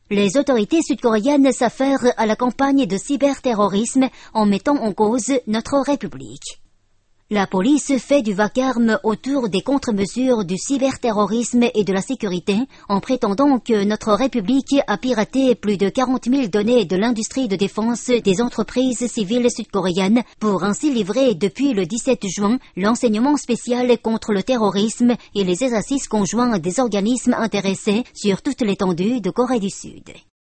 Les autorités sud-coréennes s'affairent à la campagne de cyberterrorisme en mettant en cause notre République. La police fait du vacarme autour des contre-mesures du cyberterrorisme et de la sécurité en prétendant que notre République a piraté plus de 40 000 données de l'industrie de défense des entreprises civiles sud-coréennes pour ainsi livrer depuis le 17 juin l'enseignement spécial contre le terrorisme et les exercices conjoints des organismes intéressés sur toute l'étendue de Corée du Sud.